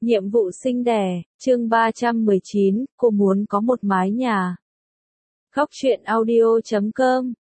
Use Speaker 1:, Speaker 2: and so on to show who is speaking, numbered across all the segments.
Speaker 1: Nhiệm vụ sinh đẻ, chương 319, cô muốn có một mái nhà. Góc truyện audio.com.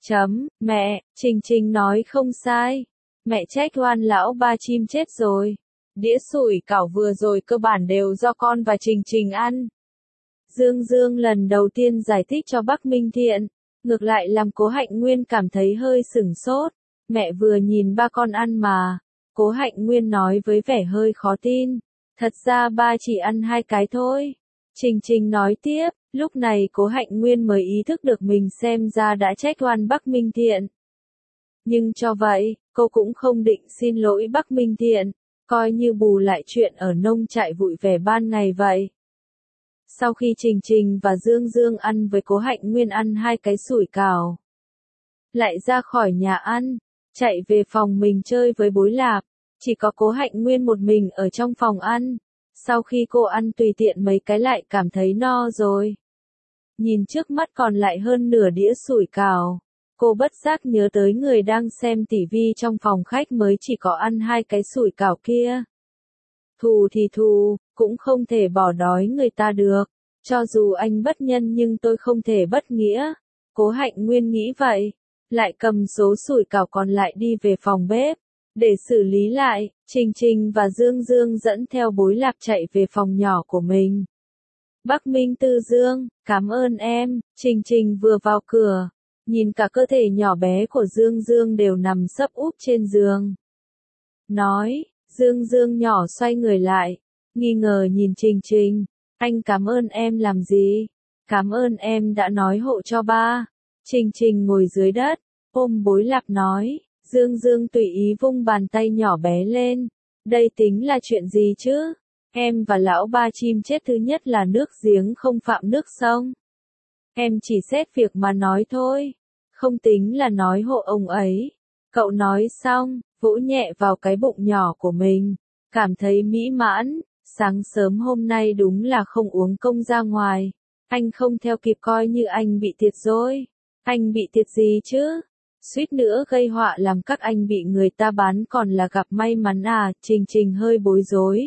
Speaker 1: Mẹ, Trình Trình nói không sai. Mẹ trách oan lão ba chim chết rồi. Đĩa sủi cảo vừa rồi cơ bản đều do con và Trình Trình ăn. Dương Dương lần đầu tiên giải thích cho Bắc Minh Thiện, ngược lại làm Cố Hạnh Nguyên cảm thấy hơi sửng sốt. Mẹ vừa nhìn ba con ăn mà. Cố Hạnh Nguyên nói với vẻ hơi khó tin. Thật ra ba chỉ ăn 2 cái thôi. Trình Trình nói tiếp, lúc này Cố Hạnh Nguyên mới ý thức được mình xem ra đã trách oan Bắc Minh Thiện. Nhưng cho vậy, cô cũng không định xin lỗi Bắc Minh Thiện, coi như bù lại chuyện ở nông trại vui vẻ ban ngày vậy. Sau khi Trình Trình và Dương Dương ăn với Cố Hạnh Nguyên ăn 2 cái sủi cảo, lại ra khỏi nhà ăn, chạy về phòng mình chơi với Bối Lạp. Chỉ có Cố Hạnh Nguyên một mình ở trong phòng ăn. Sau khi cô ăn tùy tiện mấy cái lại cảm thấy no rồi. Nhìn trước mắt còn lại hơn nửa đĩa sủi cảo. Cô bất giác nhớ tới người đang xem tivi trong phòng khách mới chỉ có ăn 2 cái sủi cảo kia. Thù thì thù, cũng không thể bỏ đói người ta được. Cho dù anh bất nhân nhưng tôi không thể bất nghĩa. Cố Hạnh Nguyên nghĩ vậy. Lại cầm số sủi cảo còn lại đi về phòng bếp. Để xử lý lại, Trình Trình và Dương Dương dẫn theo Bối Lạp chạy về phòng nhỏ của mình. Bắc Minh Tư Dương, cảm ơn em. Trình Trình vừa vào cửa, nhìn cả cơ thể nhỏ bé của Dương Dương đều nằm sấp úp trên giường. Nói, Dương Dương nhỏ xoay người lại, nghi ngờ nhìn Trình Trình. Anh cảm ơn em làm gì? Cảm ơn em đã nói hộ cho ba. Trình Trình ngồi dưới đất, ôm Bối Lạp nói. Dương Dương tùy ý vung bàn tay nhỏ bé lên. Đây tính là chuyện gì chứ? Em và lão ba chim chết thứ nhất là nước giếng không phạm nước sông. Em chỉ xét việc mà nói thôi. Không tính là nói hộ ông ấy. Cậu nói xong, vỗ nhẹ vào cái bụng nhỏ của mình. Cảm thấy mỹ mãn. Sáng sớm hôm nay đúng là không uống công ra ngoài. Anh không theo kịp coi như anh bị thiệt rồi. Anh bị thiệt gì chứ? Suýt nữa gây họa làm các anh bị người ta bán còn là gặp may mắn à, Trình Trình hơi bối rối.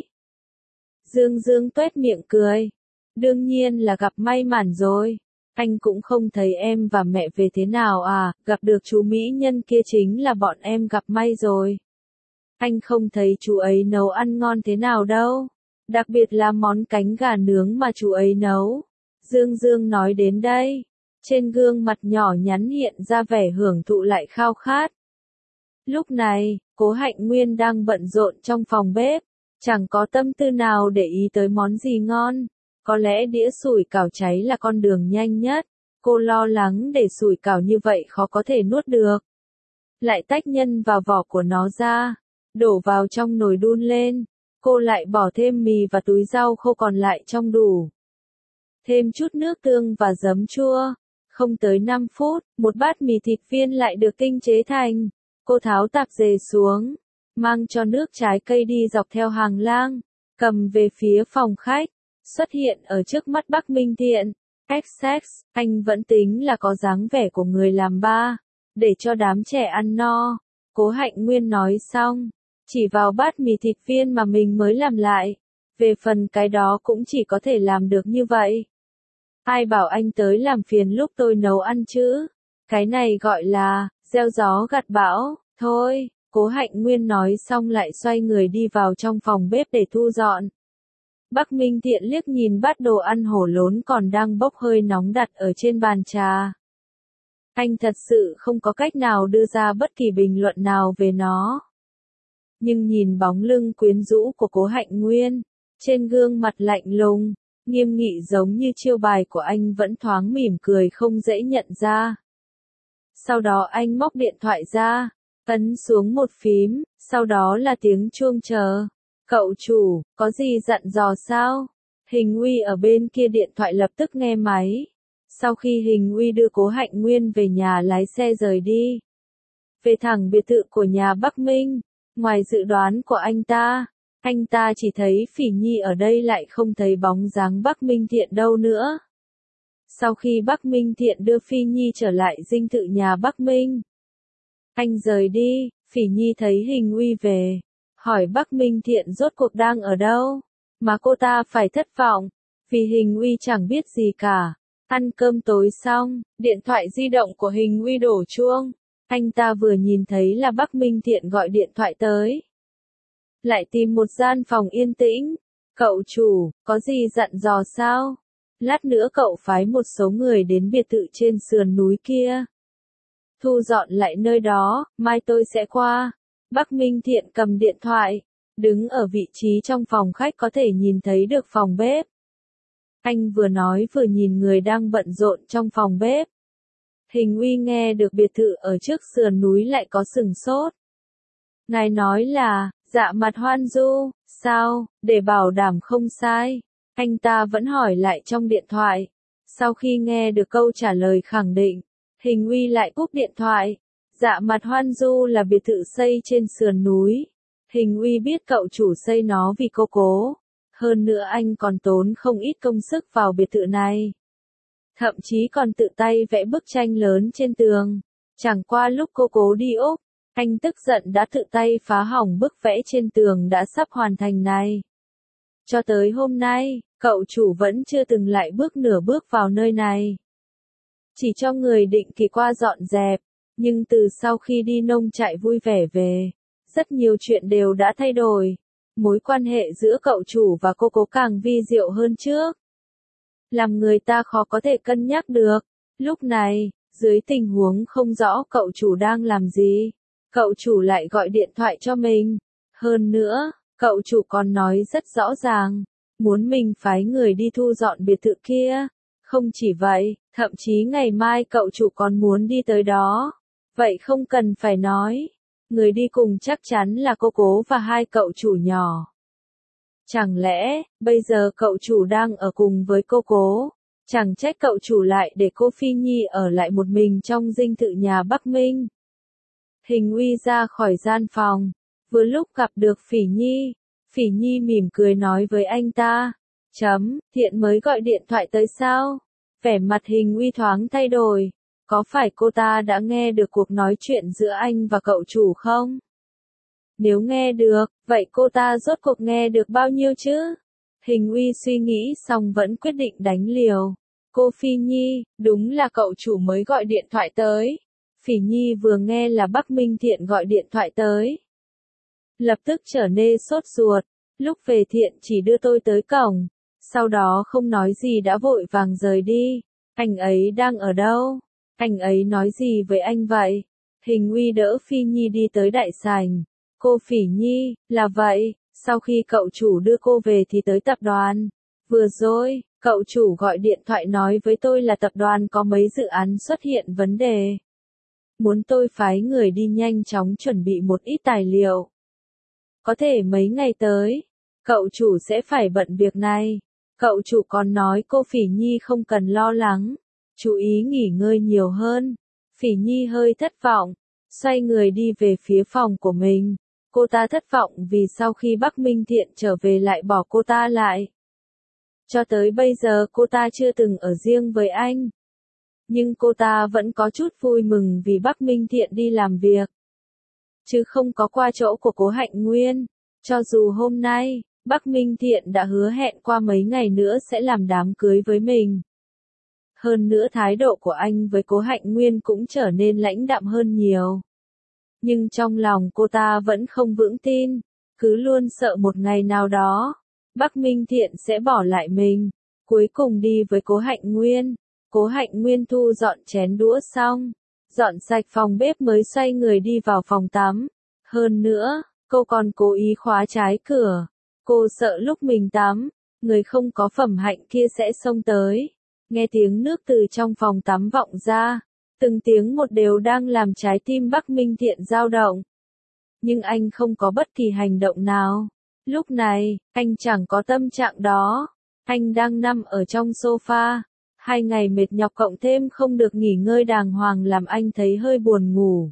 Speaker 1: Dương Dương tuét miệng cười. Đương nhiên là gặp may mắn rồi. Anh cũng không thấy em và mẹ về thế nào à, gặp được chú mỹ nhân kia chính là bọn em gặp may rồi. Anh không thấy chú ấy nấu ăn ngon thế nào đâu. Đặc biệt là món cánh gà nướng mà chú ấy nấu. Dương Dương nói đến đây. Trên gương mặt nhỏ nhắn hiện ra vẻ hưởng thụ lại khao khát. Lúc này, Cố Hạnh Nguyên đang bận rộn trong phòng bếp, chẳng có tâm tư nào để ý tới món gì ngon. Có lẽ đĩa sủi cảo cháy là con đường nhanh nhất. Cô lo lắng để sủi cảo như vậy khó có thể nuốt được. Lại tách nhân vào vỏ của nó ra, đổ vào trong nồi đun lên. Cô lại bỏ thêm mì và túi rau khô còn lại trong đủ. Thêm chút nước tương và giấm chua. Không tới 5 phút, một bát mì thịt viên lại được tinh chế thành. Cô tháo tạp dề xuống, mang cho nước trái cây đi dọc theo hàng lang, cầm về phía phòng khách, xuất hiện ở trước mắt Bắc Minh Thiện. XX, anh vẫn tính là có dáng vẻ của người làm ba, để cho đám trẻ ăn no. Cố Hạnh Nguyên nói xong, chỉ vào bát mì thịt viên mà mình mới làm lại. Về phần cái đó cũng chỉ có thể làm được như vậy. Ai bảo anh tới làm phiền lúc tôi nấu ăn chứ? Cái này gọi là, gieo gió gặt bão, thôi. Cố Hạnh Nguyên nói xong lại xoay người đi vào trong phòng bếp để thu dọn. Bắc Minh Thiện liếc nhìn bát đồ ăn hổ lốn còn đang bốc hơi nóng đặt ở trên bàn trà. Anh thật sự không có cách nào đưa ra bất kỳ bình luận nào về nó. Nhưng nhìn bóng lưng quyến rũ của Cố Hạnh Nguyên, trên gương mặt lạnh lùng, nghiêm nghị giống như chiêu bài của anh vẫn thoáng mỉm cười không dễ nhận ra. Sau đó anh móc điện thoại ra, ấn xuống một phím, sau đó là tiếng chuông chờ. Cậu chủ, có gì dặn dò sao? Hình Uy ở bên kia điện thoại lập tức nghe máy. Sau khi Hình Uy đưa Cố Hạnh Nguyên về nhà lái xe rời đi. Về thẳng biệt thự của nhà Bắc Minh, ngoài dự đoán của anh ta chỉ thấy Phỉ Nhi ở đây lại không thấy bóng dáng Bắc Minh Thiện đâu nữa. Sau khi Bắc Minh Thiện đưa Phi Nhi trở lại dinh thự nhà Bắc Minh, anh rời đi, Phỉ Nhi thấy Hình Uy về, hỏi Bắc Minh Thiện rốt cuộc đang ở đâu. mà cô ta phải thất vọng, vì Hình Uy chẳng biết gì cả. Ăn cơm tối xong, điện thoại di động của Hình Uy đổ chuông. Anh ta vừa nhìn thấy là Bắc Minh Thiện gọi điện thoại tới. Lại tìm một gian phòng yên tĩnh. Cậu chủ, có gì dặn dò sao? Lát nữa cậu phái một số người đến biệt thự trên sườn núi kia. Thu dọn lại nơi đó, mai tôi sẽ qua. Bắc Minh Thiện cầm điện thoại, đứng ở vị trí trong phòng khách có thể nhìn thấy được phòng bếp. Anh vừa nói vừa nhìn người đang bận rộn trong phòng bếp. Hình Uy nghe được biệt thự ở trước sườn núi lại có sừng sốt. Ngài nói là, Dạ Mặt Hoan Du, sao, để bảo đảm không sai. Anh ta vẫn hỏi lại trong điện thoại. Sau khi nghe được câu trả lời khẳng định, Hình Uy lại cúp điện thoại. Dạ Mặt Hoan Du là biệt thự xây trên sườn núi. Hình Uy biết cậu chủ xây nó vì cô cố. Hơn nữa anh còn tốn không ít công sức vào biệt thự này. Thậm chí còn tự tay vẽ bức tranh lớn trên tường. Chẳng qua lúc cô cố đi Úc, anh tức giận đã tự tay phá hỏng bức vẽ trên tường đã sắp hoàn thành này. Cho tới hôm nay, cậu chủ vẫn chưa từng lại bước nửa bước vào nơi này. Chỉ cho người định kỳ qua dọn dẹp, nhưng từ sau khi đi nông trại vui vẻ về, rất nhiều chuyện đều đã thay đổi. Mối quan hệ giữa cậu chủ và cô cố càng vi diệu hơn trước. Làm người ta khó có thể cân nhắc được. Lúc này, dưới tình huống không rõ cậu chủ đang làm gì, cậu chủ lại gọi điện thoại cho mình. Hơn nữa, cậu chủ còn nói rất rõ ràng, muốn mình phái người đi thu dọn biệt thự kia. Không chỉ vậy, thậm chí ngày mai cậu chủ còn muốn đi tới đó. Vậy không cần phải nói, người đi cùng chắc chắn là cô cố và hai cậu chủ nhỏ. Chẳng lẽ, bây giờ cậu chủ đang ở cùng với cô cố? Chẳng trách cậu chủ lại để cô Phi Nhi ở lại một mình trong dinh thự nhà Bắc Minh. Hình Uy ra khỏi gian phòng, vừa lúc gặp được Phỉ Nhi. Phỉ Nhi mỉm cười nói với anh ta. Thiện mới gọi điện thoại tới sao? Vẻ mặt Hình Uy thoáng thay đổi. Có phải cô ta đã nghe được cuộc nói chuyện giữa anh và cậu chủ không? Nếu nghe được, vậy cô ta rốt cuộc nghe được bao nhiêu chứ? Hình Uy suy nghĩ xong vẫn quyết định đánh liều. Cô Phi Nhi, đúng là cậu chủ mới gọi điện thoại tới. Phỉ Nhi vừa nghe là Bắc Minh Thiện gọi điện thoại tới. Lập tức trở nên sốt ruột. Lúc về Thiện chỉ đưa tôi tới cổng. Sau đó không nói gì đã vội vàng rời đi. Anh ấy đang ở đâu? Anh ấy nói gì với anh vậy? Hình Uy đỡ Phi Nhi đi tới đại sảnh. Cô Phỉ Nhi, là vậy, sau khi cậu chủ đưa cô về thì tới tập đoàn. Vừa rồi, cậu chủ gọi điện thoại nói với tôi là tập đoàn có mấy dự án xuất hiện vấn đề. Muốn tôi phái người đi nhanh chóng chuẩn bị một ít tài liệu. Có thể mấy ngày tới, cậu chủ sẽ phải bận việc này. Cậu chủ còn nói cô Phỉ Nhi không cần lo lắng, chú ý nghỉ ngơi nhiều hơn. Phỉ Nhi hơi thất vọng, xoay người đi về phía phòng của mình. Cô ta thất vọng vì sau khi Bắc Minh Thiện trở về lại bỏ cô ta lại. Cho tới bây giờ cô ta chưa từng ở riêng với anh. Nhưng cô ta vẫn có chút vui mừng vì Bắc Minh Thiện đi làm việc. Chứ không có qua chỗ của Cố Hạnh Nguyên. Cho dù hôm nay, Bắc Minh Thiện đã hứa hẹn qua mấy ngày nữa sẽ làm đám cưới với mình. Hơn nữa thái độ của anh với Cố Hạnh Nguyên cũng trở nên lãnh đạm hơn nhiều. Nhưng trong lòng cô ta vẫn không vững tin, cứ luôn sợ một ngày nào đó, Bắc Minh Thiện sẽ bỏ lại mình, cuối cùng đi với Cố Hạnh Nguyên. Cố Hạnh Nguyên thu dọn chén đũa xong, dọn sạch phòng bếp mới xoay người đi vào phòng tắm. Hơn nữa, cô còn cố ý khóa trái cửa. Cô sợ lúc mình tắm, người không có phẩm hạnh kia sẽ xông tới. Nghe tiếng nước từ trong phòng tắm vọng ra. Từng tiếng một đều đang làm trái tim Bắc Minh Thiện dao động. Nhưng anh không có bất kỳ hành động nào. Lúc này, anh chẳng có tâm trạng đó. Anh đang nằm ở trong sofa. 2 ngày mệt nhọc cộng thêm không được nghỉ ngơi đàng hoàng làm anh thấy hơi buồn ngủ.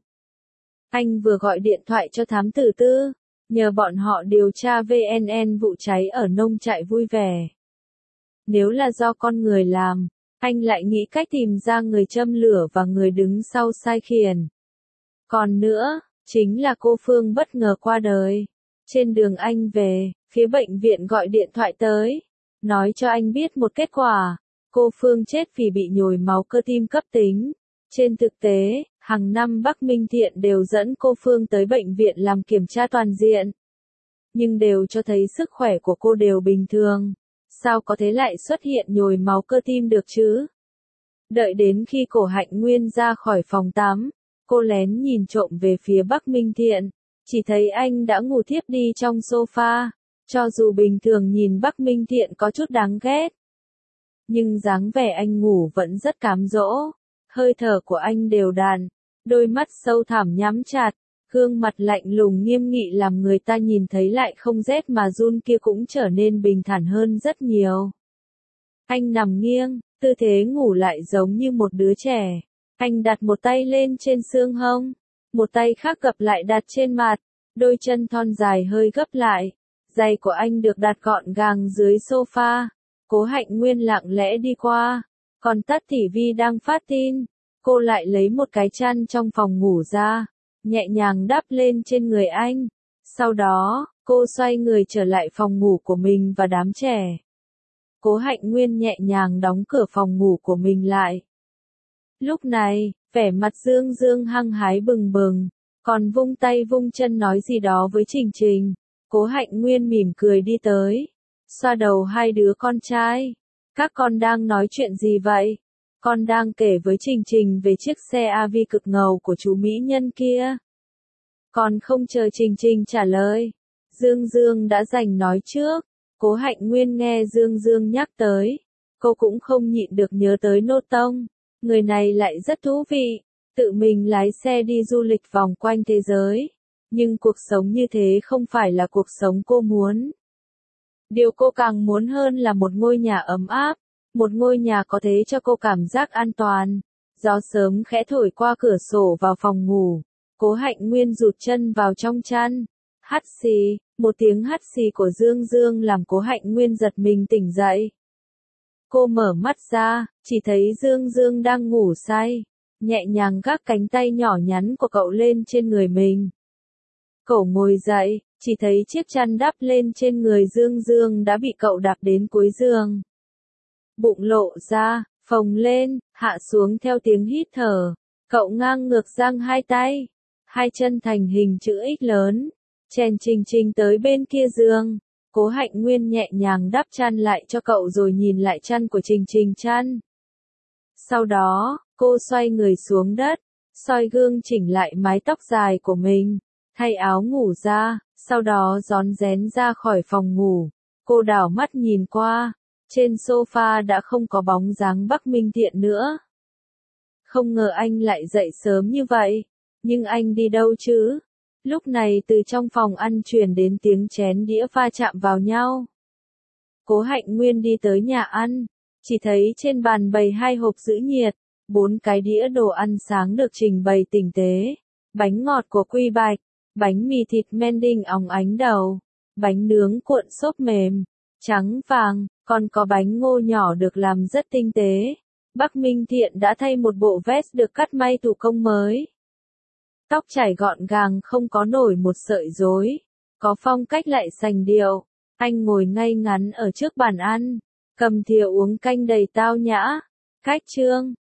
Speaker 1: Anh vừa gọi điện thoại cho thám tử Tư, nhờ bọn họ điều tra VNN vụ cháy ở nông trại vui vẻ. Nếu là do con người làm, anh lại nghĩ cách tìm ra người châm lửa và người đứng sau sai khiển. Còn nữa, chính là cô Phương bất ngờ qua đời. Trên đường anh về, phía bệnh viện gọi điện thoại tới, nói cho anh biết một kết quả. Cô Phương chết vì bị nhồi máu cơ tim cấp tính. Trên thực tế, hàng năm Bắc Minh Thiện đều dẫn cô Phương tới bệnh viện làm kiểm tra toàn diện. Nhưng đều cho thấy sức khỏe của cô đều bình thường. Sao có thể lại xuất hiện nhồi máu cơ tim được chứ? Đợi đến khi Cổ Hạnh Nguyên ra khỏi phòng tắm, cô lén nhìn trộm về phía Bắc Minh Thiện, chỉ thấy anh đã ngủ thiếp đi trong sofa. Cho dù bình thường nhìn Bắc Minh Thiện có chút đáng ghét, nhưng dáng vẻ anh ngủ vẫn rất cám dỗ. Hơi thở của anh đều đặn, đôi mắt sâu thẳm nhắm chặt, gương mặt lạnh lùng nghiêm nghị làm người ta nhìn thấy lại không rét mà run kia cũng trở nên bình thản hơn rất nhiều. Anh nằm nghiêng, tư thế ngủ lại giống như một đứa trẻ. Anh đặt một tay lên trên xương hông, một tay khác gập lại đặt trên mặt, đôi chân thon dài hơi gấp lại. Giày của anh được đặt gọn gàng dưới sofa. Cố Hạnh Nguyên lặng lẽ đi qua, còn tắt tivi đang phát tin. Cô lại lấy một cái chăn trong phòng ngủ ra, nhẹ nhàng đắp lên trên người anh. Sau đó, cô xoay người trở lại phòng ngủ của mình và đám trẻ. Cố Hạnh Nguyên nhẹ nhàng đóng cửa phòng ngủ của mình lại. Lúc này, vẻ mặt Dương Dương hăng hái bừng bừng, còn vung tay vung chân nói gì đó với Trình Trình. Cố Hạnh Nguyên mỉm cười đi tới, xoa đầu hai đứa con trai. Các con đang nói chuyện gì vậy? Con đang kể với Trình Trình về chiếc xe AV cực ngầu của chú mỹ nhân kia. Còn không chờ Trình Trình trả lời, Dương Dương đã giành nói trước. Cố Hạnh Nguyên nghe Dương Dương nhắc tới, cô cũng không nhịn được nhớ tới Nô Tông. Người này lại rất thú vị, tự mình lái xe đi du lịch vòng quanh thế giới. Nhưng cuộc sống như thế không phải là cuộc sống cô muốn. Điều cô càng muốn hơn là một ngôi nhà ấm áp, một ngôi nhà có thể cho cô cảm giác an toàn. Gió sớm khẽ thổi qua cửa sổ vào phòng ngủ, Cố Hạnh Nguyên rụt chân vào trong chăn. Hắt xì, một tiếng hắt xì của Dương Dương làm Cố Hạnh Nguyên giật mình tỉnh dậy. Cô mở mắt ra, chỉ thấy Dương Dương đang ngủ say, nhẹ nhàng gác cánh tay nhỏ nhắn của cậu lên trên người mình. Cậu ngồi dậy, chỉ thấy chiếc chăn đắp lên trên người Dương Dương đã bị cậu đạp đến cuối giường. Bụng lộ ra, phồng lên, hạ xuống theo tiếng hít thở. Cậu ngang ngược giang hai tay, hai chân thành hình chữ X lớn, chèn Trình Trình tới bên kia giường. Cố Hạnh Nguyên nhẹ nhàng đắp chăn lại cho cậu rồi nhìn lại chăn của Trình Trình chăn. Sau đó, cô xoay người xuống đất, soi gương chỉnh lại mái tóc dài của mình, thay áo ngủ ra, sau đó rón rén ra khỏi phòng ngủ. Cô đảo mắt nhìn qua, trên sofa đã không có bóng dáng Bắc Minh Thiện nữa. Không ngờ anh lại dậy sớm như vậy, nhưng anh đi đâu chứ? Lúc này từ trong phòng ăn truyền đến tiếng chén đĩa va chạm vào nhau. Cố Hạnh Nguyên đi tới nhà ăn, chỉ thấy trên bàn bày 2 hộp giữ nhiệt, 4 cái đĩa đồ ăn sáng được trình bày tinh tế, bánh ngọt của Quy Bạch, bánh mì thịt Mending óng ánh đầu, bánh nướng cuộn xốp mềm, trắng vàng, còn có bánh ngô nhỏ được làm rất tinh tế. Bắc Minh Thiện đã thay một bộ vest được cắt may thủ công mới. Tóc chải gọn gàng không có nổi một sợi rối, có phong cách lại sành điệu. Anh ngồi ngay ngắn ở trước bàn ăn, cầm thìa uống canh đầy tao nhã. Cách chương